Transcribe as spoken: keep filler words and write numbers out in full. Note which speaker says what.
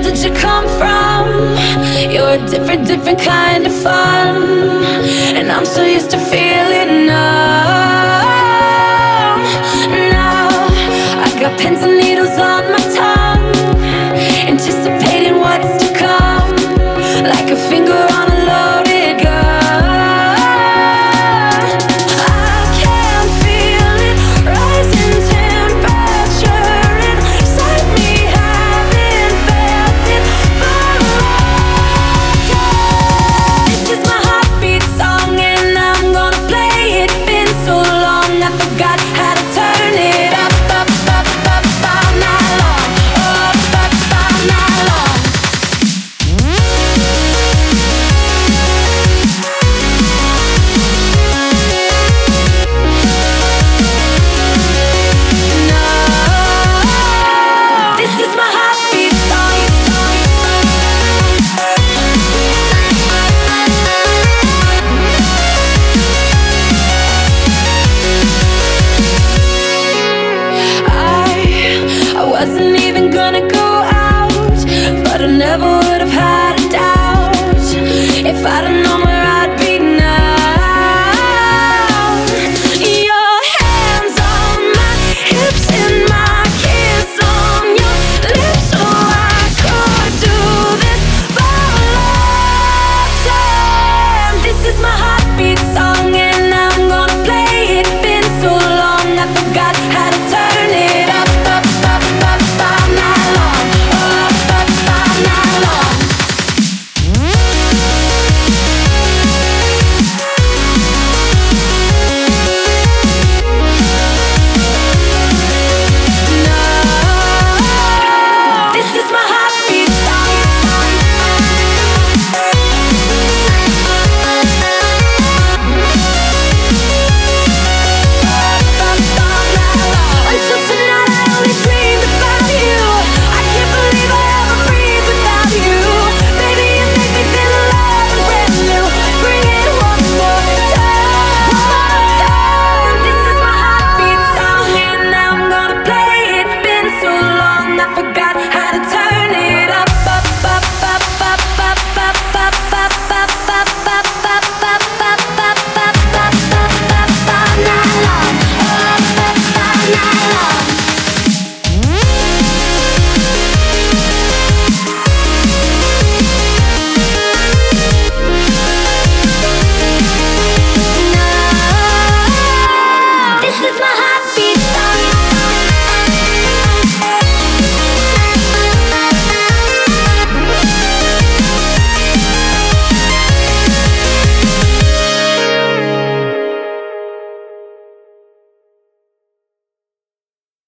Speaker 1: did you come from? You're a different, different kind of fun, and I'm so used to feeling numb. Now I got pins and needles on my tongue, anticipating what's to come, like a finger